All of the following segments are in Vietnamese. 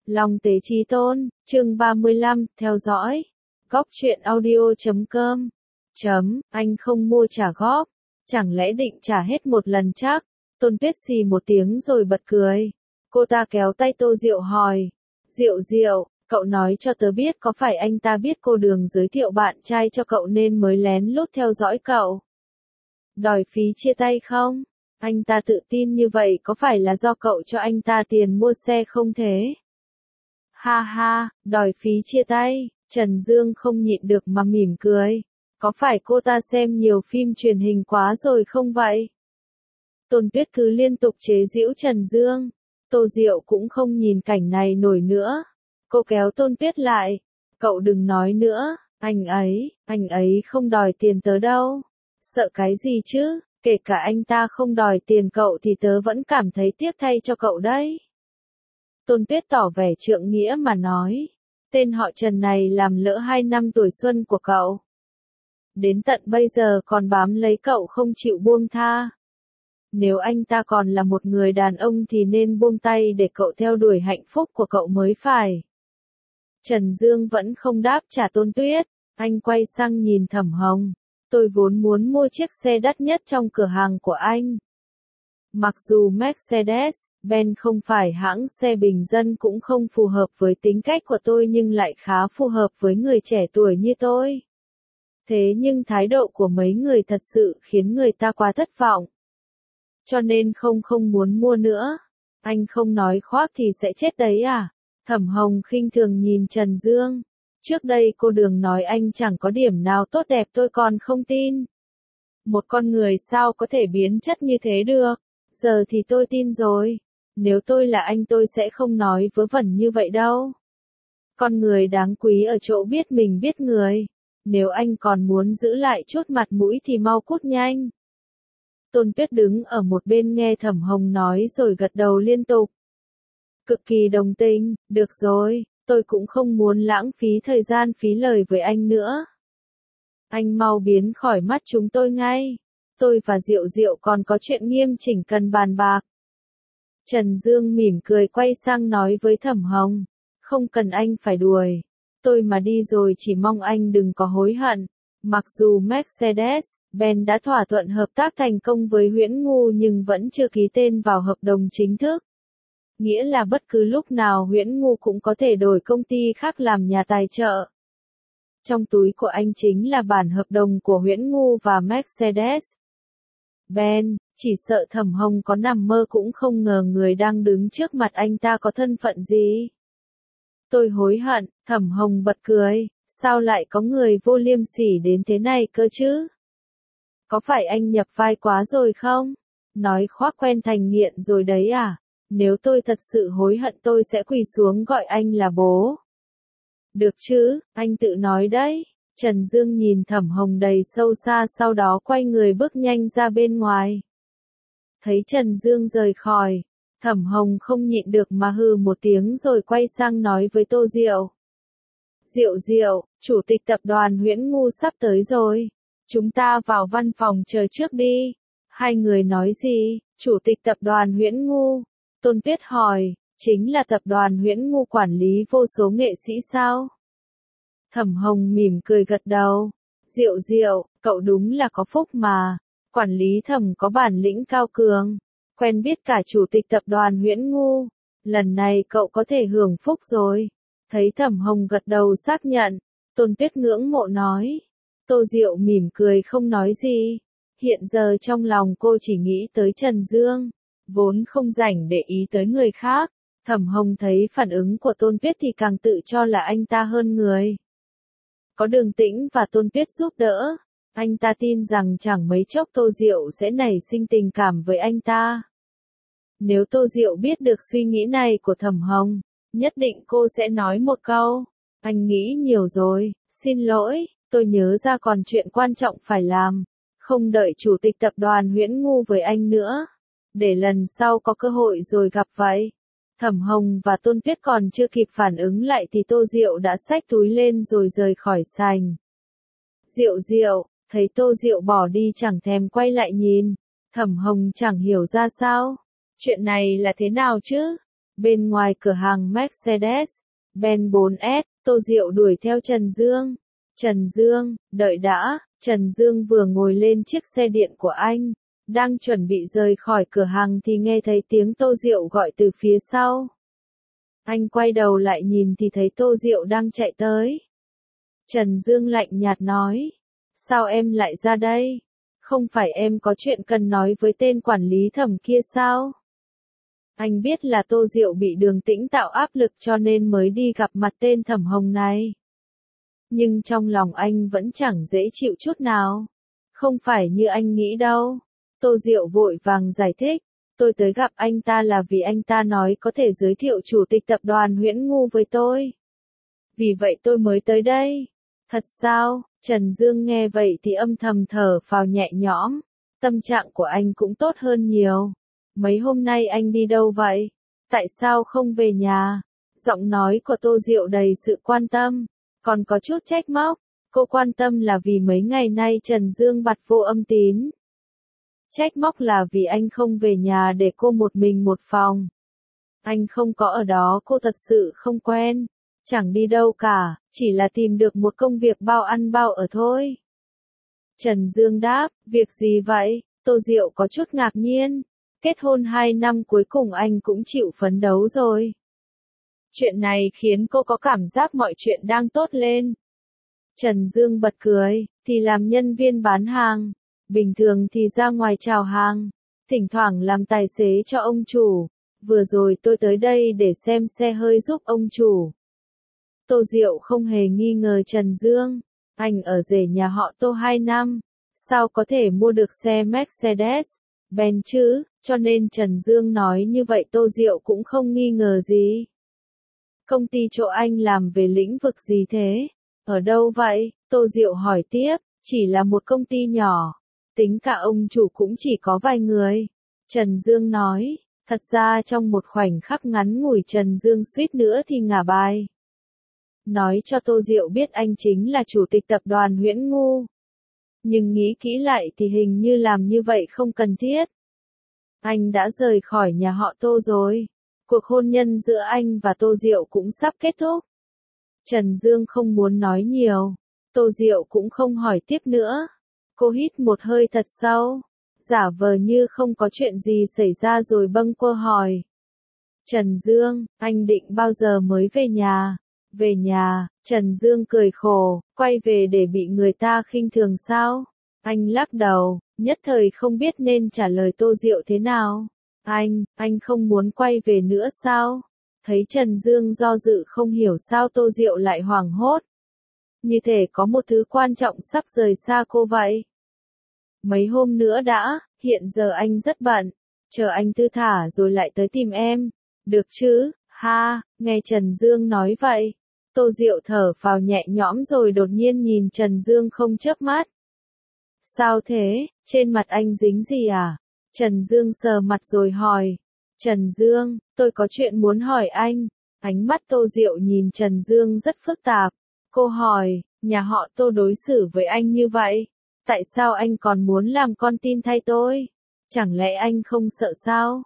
Long Tế Chí Tôn, chương 35, theo dõi. Góc truyện audio.com. Anh không mua trả góp. Chẳng lẽ định trả hết một lần chắc? Tôn Tuyết xì một tiếng rồi bật cười. Cô ta kéo tay Tô Diệu hỏi. Diệu, cậu nói cho tớ biết có phải anh ta biết cô Đường giới thiệu bạn trai cho cậu nên mới lén lút theo dõi cậu? Đòi phí chia tay không? Anh ta tự tin như vậy có phải là do cậu cho anh ta tiền mua xe không thế? Ha ha, đòi phí chia tay, Trần Dương không nhịn được mà mỉm cười. Có phải cô ta xem nhiều phim truyền hình quá rồi không vậy? Tôn Tuyết cứ liên tục chế giễu Trần Dương. Tô Diệu cũng không nhìn cảnh này nổi nữa. Cô kéo Tôn Tuyết lại. Cậu đừng nói nữa, anh ấy không đòi tiền tớ đâu. Sợ cái gì chứ, kể cả anh ta không đòi tiền cậu thì tớ vẫn cảm thấy tiếc thay cho cậu đấy. Tôn Tuyết tỏ vẻ trượng nghĩa mà nói. Tên họ Trần này làm lỡ 2 năm tuổi xuân của cậu. Đến tận bây giờ còn bám lấy cậu không chịu buông tha. Nếu anh ta còn là một người đàn ông thì nên buông tay để cậu theo đuổi hạnh phúc của cậu mới phải. Trần Dương vẫn không đáp trả Tôn Tuyết. Anh quay sang nhìn Thẩm Hồng. Tôi vốn muốn mua chiếc xe đắt nhất trong cửa hàng của anh. Mặc dù Mercedes-Benz không phải hãng xe bình dân cũng không phù hợp với tính cách của tôi nhưng lại khá phù hợp với người trẻ tuổi như tôi. Thế nhưng thái độ của mấy người thật sự khiến người ta quá thất vọng. Cho nên không muốn mua nữa. Anh không nói khoác thì sẽ chết đấy à? Thẩm Hồng khinh thường nhìn Trần Dương. Trước đây cô Đường nói anh chẳng có điểm nào tốt đẹp tôi còn không tin. Một con người sao có thể biến chất như thế được? Giờ thì tôi tin rồi. Nếu tôi là anh tôi sẽ không nói vớ vẩn như vậy đâu. Con người đáng quý ở chỗ biết mình biết người. Nếu anh còn muốn giữ lại chút mặt mũi thì mau cút nhanh. Tôn Tuyết đứng ở một bên nghe Thẩm Hồng nói rồi gật đầu liên tục. Cực kỳ đồng tình, được rồi, tôi cũng không muốn lãng phí thời gian phí lời với anh nữa. Anh mau biến khỏi mắt chúng tôi ngay. Tôi và Diệu còn có chuyện nghiêm chỉnh cần bàn bạc. Trần Dương mỉm cười quay sang nói với Thẩm Hồng. Không cần anh phải đuổi. Tôi mà đi rồi chỉ mong anh đừng có hối hận. Mặc dù Mercedes-Benz đã thỏa thuận hợp tác thành công với Huyễn Ngu nhưng vẫn chưa ký tên vào hợp đồng chính thức. Nghĩa là bất cứ lúc nào Huyễn Ngu cũng có thể đổi công ty khác làm nhà tài trợ. Trong túi của anh chính là bản hợp đồng của Huyễn Ngu và Mercedes-Benz, chỉ sợ Thẩm Hồng có nằm mơ cũng không ngờ người đang đứng trước mặt anh ta có thân phận gì. Tôi hối hận, Thẩm Hồng bật cười, sao lại có người vô liêm sỉ đến thế này cơ chứ? Có phải anh nhập vai quá rồi không? Nói khoác quen thành nghiện rồi đấy à? Nếu tôi thật sự hối hận tôi sẽ quỳ xuống gọi anh là bố. Được chứ, anh tự nói đấy. Trần Dương nhìn Thẩm Hồng đầy sâu xa sau đó quay người bước nhanh ra bên ngoài. Thấy Trần Dương rời khỏi, Thẩm Hồng không nhịn được mà hừ một tiếng rồi quay sang nói với Tô Diệu. Diệu, chủ tịch tập đoàn Huyễn Ngu sắp tới rồi. Chúng ta vào văn phòng chờ trước đi. Hai người nói gì? Chủ tịch tập đoàn Huyễn Ngu? Tôn Tuyết hỏi, chính là tập đoàn Huyễn Ngu quản lý vô số nghệ sĩ sao? Thẩm Hồng mỉm cười gật đầu. Diệu, cậu đúng là có phúc mà. Quản lý Thẩm có bản lĩnh cao cường. Quen biết cả chủ tịch tập đoàn Huyễn Ngu. Lần này cậu có thể hưởng phúc rồi. Thấy Thẩm Hồng gật đầu xác nhận. Tôn Tuyết ngưỡng mộ nói. Tô Diệu mỉm cười không nói gì. Hiện giờ trong lòng cô chỉ nghĩ tới Trần Dương. Vốn không rảnh để ý tới người khác. Thẩm Hồng thấy phản ứng của Tôn Tuyết thì càng tự cho là anh ta hơn người. Có Đường Tĩnh và Tôn Tuyết giúp đỡ. Anh ta tin rằng chẳng mấy chốc Tô Diệu sẽ nảy sinh tình cảm với anh ta. Nếu Tô Diệu biết được suy nghĩ này của Thẩm Hồng, nhất định cô sẽ nói một câu. Anh nghĩ nhiều rồi, xin lỗi, tôi nhớ ra còn chuyện quan trọng phải làm. Không đợi chủ tịch tập đoàn Huyễn Ngu với anh nữa. Để lần sau có cơ hội rồi gặp vậy. Thẩm Hồng và Tôn Tuyết còn chưa kịp phản ứng lại thì Tô Diệu đã xách túi lên rồi rời khỏi sảnh. Diệu, thấy Tô Diệu bỏ đi chẳng thèm quay lại nhìn. Thẩm Hồng chẳng hiểu ra sao. Chuyện này là thế nào chứ? Bên ngoài cửa hàng Mercedes-Benz 4S, Tô Diệu đuổi theo Trần Dương. Trần Dương, đợi đã, Trần Dương vừa ngồi lên chiếc xe điện của anh, đang chuẩn bị rời khỏi cửa hàng thì nghe thấy tiếng Tô Diệu gọi từ phía sau. Anh quay đầu lại nhìn thì thấy Tô Diệu đang chạy tới. Trần Dương lạnh nhạt nói, sao em lại ra đây? Không phải em có chuyện cần nói với tên quản lý Thẩm kia sao? Anh biết là Tô Diệu bị Đường Tĩnh tạo áp lực cho nên mới đi gặp mặt tên Thẩm Hồng này. Nhưng trong lòng anh vẫn chẳng dễ chịu chút nào. Không phải như anh nghĩ đâu. Tô Diệu vội vàng giải thích. Tôi tới gặp anh ta là vì anh ta nói có thể giới thiệu chủ tịch tập đoàn Huyễn Ngu với tôi. Vì vậy tôi mới tới đây. Thật sao? Trần Dương nghe vậy thì âm thầm thở phào nhẹ nhõm. Tâm trạng của anh cũng tốt hơn nhiều. Mấy hôm nay anh đi đâu vậy? Tại sao không về nhà? Giọng nói của Tô Diệu đầy sự quan tâm, còn có chút trách móc. Cô quan tâm là vì mấy ngày nay Trần Dương bặt vô âm tín. Trách móc là vì anh không về nhà để cô một mình một phòng. Anh không có ở đó cô thật sự không quen. Chẳng đi đâu cả, chỉ là tìm được một công việc bao ăn bao ở thôi. Trần Dương đáp, việc gì vậy? Tô Diệu có chút ngạc nhiên. Kết hôn 2 năm cuối cùng anh cũng chịu phấn đấu rồi. Chuyện này khiến cô có cảm giác mọi chuyện đang tốt lên. Trần Dương bật cười, thì làm nhân viên bán hàng. Bình thường thì ra ngoài chào hàng. Thỉnh thoảng làm tài xế cho ông chủ. Vừa rồi tôi tới đây để xem xe hơi giúp ông chủ. Tô Diệu không hề nghi ngờ Trần Dương. Anh ở rể nhà họ Tô 2 năm. Sao có thể mua được xe Mercedes-Benz chứ? Cho nên Trần Dương nói như vậy Tô Diệu cũng không nghi ngờ gì. Công ty chỗ anh làm về lĩnh vực gì thế? Ở đâu vậy? Tô Diệu hỏi tiếp. Chỉ là một công ty nhỏ. Tính cả ông chủ cũng chỉ có vài người. Trần Dương nói. Thật ra trong một khoảnh khắc ngắn ngủi Trần Dương suýt nữa thì ngả bài. Nói cho Tô Diệu biết anh chính là chủ tịch tập đoàn Huyễn Ngu. Nhưng nghĩ kỹ lại thì hình như làm như vậy không cần thiết. Anh đã rời khỏi nhà họ Tô rồi. Cuộc hôn nhân giữa anh và Tô Diệu cũng sắp kết thúc. Trần Dương không muốn nói nhiều. Tô Diệu cũng không hỏi tiếp nữa. Cô hít một hơi thật sâu. Giả vờ như không có chuyện gì xảy ra rồi bâng quơ hỏi. Trần Dương, anh định bao giờ mới về nhà? Về nhà, Trần Dương cười khổ, quay về để bị người ta khinh thường sao? Anh lắc đầu, nhất thời không biết nên trả lời Tô Diệu thế nào. Anh không muốn quay về nữa sao? Thấy Trần Dương do dự không hiểu sao Tô Diệu lại hoảng hốt. Như thể có một thứ quan trọng sắp rời xa cô vậy. Mấy hôm nữa đã, hiện giờ anh rất bận. Chờ anh thư thả rồi lại tới tìm em. Được chứ, ha, nghe Trần Dương nói vậy. Tô Diệu thở phào nhẹ nhõm rồi đột nhiên nhìn Trần Dương không chớp mắt. Sao thế, trên mặt anh dính gì à? Trần Dương sờ mặt rồi hỏi. Trần Dương, tôi có chuyện muốn hỏi anh. Ánh mắt Tô Diệu nhìn Trần Dương rất phức tạp. Cô hỏi, nhà họ Tô đối xử với anh như vậy? Tại sao anh còn muốn làm con tin thay tôi? Chẳng lẽ anh không sợ sao?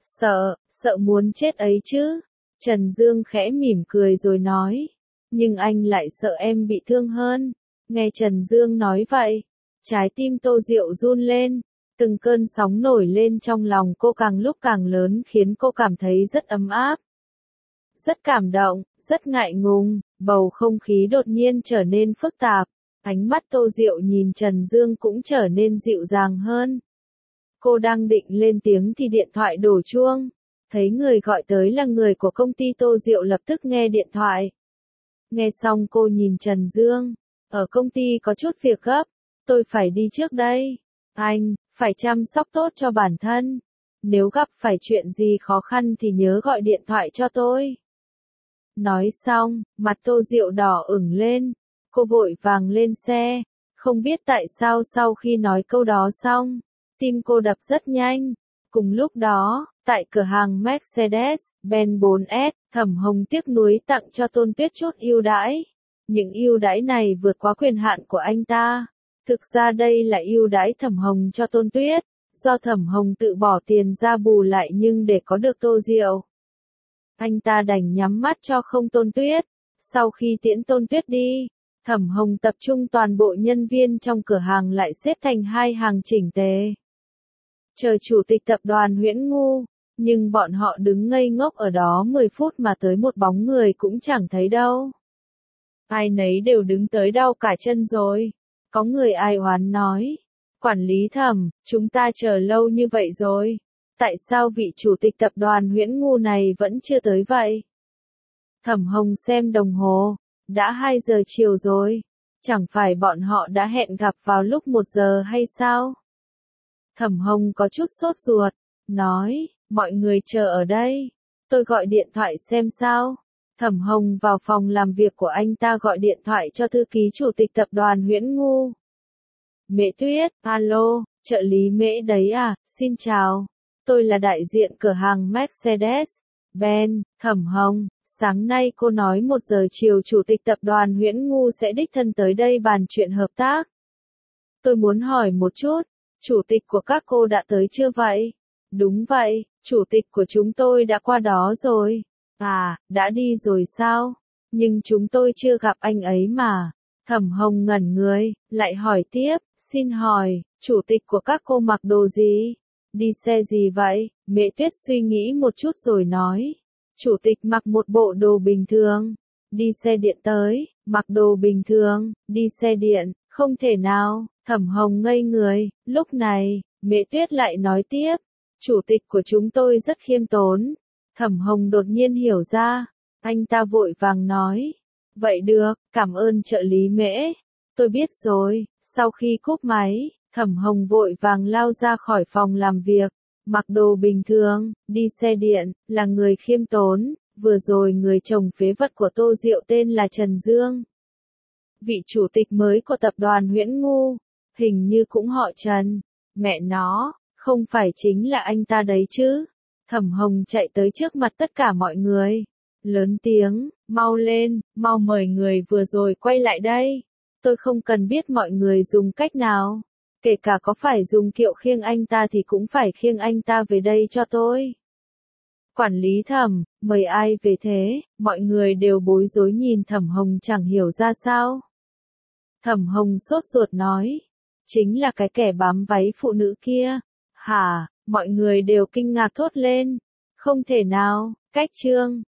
Sợ muốn chết ấy chứ? Trần Dương khẽ mỉm cười rồi nói. Nhưng anh lại sợ em bị thương hơn. Nghe Trần Dương nói vậy, trái tim Tô Diệu run lên. Từng cơn sóng nổi lên trong lòng cô càng lúc càng lớn khiến cô cảm thấy rất ấm áp. Rất cảm động, rất ngại ngùng, bầu không khí đột nhiên trở nên phức tạp. Ánh mắt Tô Diệu nhìn Trần Dương cũng trở nên dịu dàng hơn. Cô đang định lên tiếng thì điện thoại đổ chuông. Thấy người gọi tới là người của công ty Tô Diệu lập tức nghe điện thoại. Nghe xong cô nhìn Trần Dương. Ở công ty có chút việc gấp. Tôi phải đi trước đây. Anh, phải chăm sóc tốt cho bản thân. Nếu gặp phải chuyện gì khó khăn thì nhớ gọi điện thoại cho tôi. Nói xong, mặt Tô Diệu đỏ ửng lên. Cô vội vàng lên xe. Không biết tại sao sau khi nói câu đó xong, tim cô đập rất nhanh. Cùng lúc đó, tại cửa hàng Mercedes-Benz 4S, Thẩm Hồng tiếc nuối tặng cho Tôn Tuyết chút ưu đãi. Những ưu đãi này vượt quá quyền hạn của anh ta. Thực ra đây là ưu đãi Thẩm Hồng cho Tôn Tuyết, do Thẩm Hồng tự bỏ tiền ra bù lại nhưng để có được Tô Diệu. Anh ta đành nhắm mắt cho không Tôn Tuyết. Sau khi tiễn Tôn Tuyết đi, Thẩm Hồng tập trung toàn bộ nhân viên trong cửa hàng lại xếp thành hai hàng chỉnh tề. Chờ chủ tịch tập đoàn Huyễn Ngu, nhưng bọn họ đứng ngây ngốc ở đó 10 phút mà tới một bóng người cũng chẳng thấy đâu. Ai nấy đều đứng tới đau cả chân rồi. Có người ai oán nói. Quản lý Thẩm, chúng ta chờ lâu như vậy rồi. Tại sao vị chủ tịch tập đoàn Huyễn Ngu này vẫn chưa tới vậy? Thẩm Hồng xem đồng hồ. Đã 2 giờ chiều rồi. Chẳng phải bọn họ đã hẹn gặp vào lúc 1 giờ hay sao? Thẩm Hồng có chút sốt ruột. Nói, mọi người chờ ở đây. Tôi gọi điện thoại xem sao. Thẩm Hồng vào phòng làm việc của anh ta gọi điện thoại cho thư ký chủ tịch tập đoàn Huyễn Ngu. Mễ Tuyết, alo, trợ lý Mễ đấy à, xin chào. Tôi là đại diện cửa hàng Mercedes-Benz, Thẩm Hồng. Sáng nay cô nói 1 giờ chiều chủ tịch tập đoàn Huyễn Ngu sẽ đích thân tới đây bàn chuyện hợp tác. Tôi muốn hỏi một chút, chủ tịch của các cô đã tới chưa vậy? Đúng vậy, chủ tịch của chúng tôi đã qua đó rồi. À, đã đi rồi sao? Nhưng chúng tôi chưa gặp anh ấy mà. Thẩm Hồng ngẩn người, lại hỏi tiếp, xin hỏi, chủ tịch của các cô mặc đồ gì? Đi xe gì vậy? Mễ Tuyết suy nghĩ một chút rồi nói. Chủ tịch mặc một bộ đồ bình thường. Đi xe điện tới, mặc đồ bình thường, đi xe điện, không thể nào. Thẩm Hồng ngây người, lúc này, Mễ Tuyết lại nói tiếp. Chủ tịch của chúng tôi rất khiêm tốn. Thẩm Hồng đột nhiên hiểu ra. Anh ta vội vàng nói. Vậy được, cảm ơn trợ lý Mễ. Tôi biết rồi. Sau khi cúp máy, Thẩm Hồng vội vàng lao ra khỏi phòng làm việc. Mặc đồ bình thường, đi xe điện, là người khiêm tốn. Vừa rồi người chồng phế vật của Tô Diệu tên là Trần Dương. Vị chủ tịch mới của tập đoàn Huyễn Ngu, hình như cũng họ Trần. Mẹ nó, không phải chính là anh ta đấy chứ. Thẩm Hồng chạy tới trước mặt tất cả mọi người. Lớn tiếng, mau lên, mau mời người vừa rồi quay lại đây. Tôi không cần biết mọi người dùng cách nào. Kể cả có phải dùng kiệu khiêng anh ta thì cũng phải khiêng anh ta về đây cho tôi. Quản lý Thẩm, mời ai về thế? Mọi người đều bối rối nhìn Thẩm Hồng chẳng hiểu ra sao. Thẩm Hồng sốt ruột nói. Chính là cái kẻ bám váy phụ nữ kia. Hả? Mọi người đều kinh ngạc thốt lên. Không thể nào, cách trương.